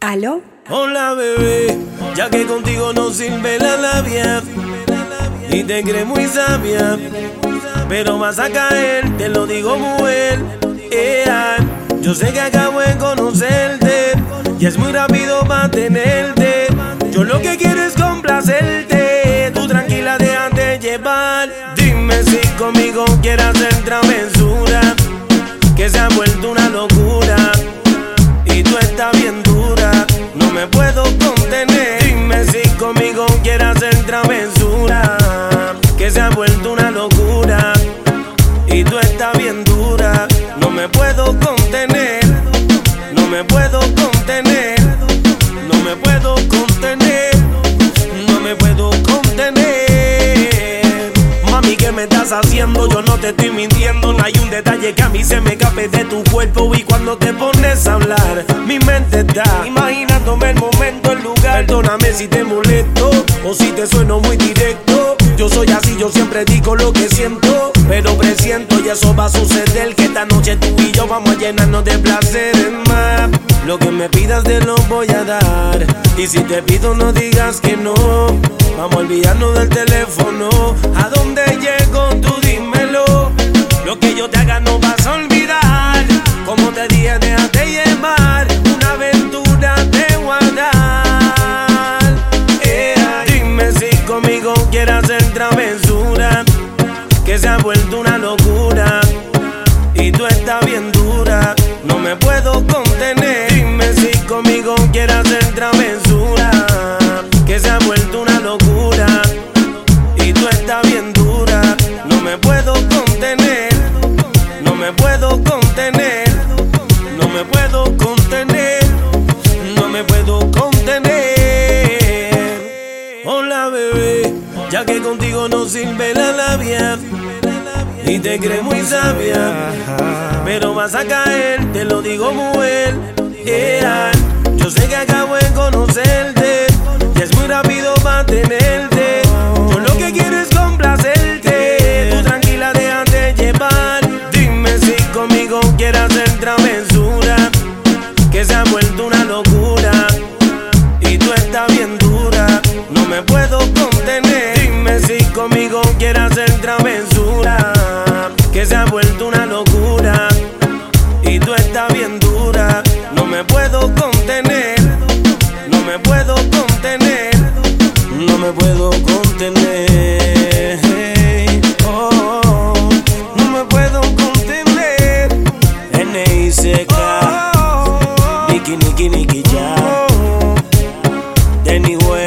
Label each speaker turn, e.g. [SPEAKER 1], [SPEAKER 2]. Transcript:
[SPEAKER 1] ¿Aló?
[SPEAKER 2] Hola bebé, ya que contigo no sirve la labia y te crees muy sabia, pero vas a caer, te lo digo mujer. Yo sé que acabo de conocerte y es muy rápido para tenerte. Yo lo que quiero es complacerte, tú tranquila déjate llevar. Dime si conmigo quieres hacer travesura, que se ha vuelto una locura y tú estás bien dura, no me puedo contener. Dime si conmigo quieres hacer travesura, que se ha vuelto una locura y tú estás bien dura, no me puedo contener, no me puedo contener, no me puedo contener, no me puedo contener. Mami, ¿qué me estás haciendo? Yo no te estoy mintiendo, no hay un detalle que a mí se me escape de tu cuerpo. Y cuando te pones a hablar, mi mente está imaginándome el momento, el lugar. Perdóname si te molesto o si te sueno muy directo. Yo soy así, yo siempre digo lo que siento, pero presiento y eso va a suceder, que esta noche tú y yo vamos a llenarnos de placeres más. Lo que me pidas te lo voy a dar, y si te pido no digas que no. Vamos a olvidarnos del teléfono. ¿A dónde llego? Tú dímelo. Lo que yo te haga no vas a olvidar. Como te dije, déjate llevar, una aventura te voy a dar. Dime si conmigo quieres hacer travesura, que se ha vuelto una locura y tú estás bien dura, no me puedo contener. Dime si conmigo quieres hacer travesura, que se ha vuelto una locura y tú estás bien dura, no me puedo contener, no me puedo contener, no me puedo contener, no me puedo contener. Hola bebé, ya que contigo no sirve la labia y te crees muy sabia, pero vas a caer, te lo digo mujer. Yo sé que acabo de conocerte y es muy rápido para tenerte. Yo lo que quiero es complacerte, tú tranquila déjate llevar. Dime si conmigo quieres hacer travesura, que se ha vuelto una locura y tú estás bien dura, no me puedo contener. Dime si conmigo quieres hacer travesura, que se ha vuelto una locura y tú estás bien dura, no me puedo contener, no me puedo contener, no me puedo contener. Oh, no me puedo contener. N.I.C.K. Nicky Nicky Nicky Jam, Danny Way.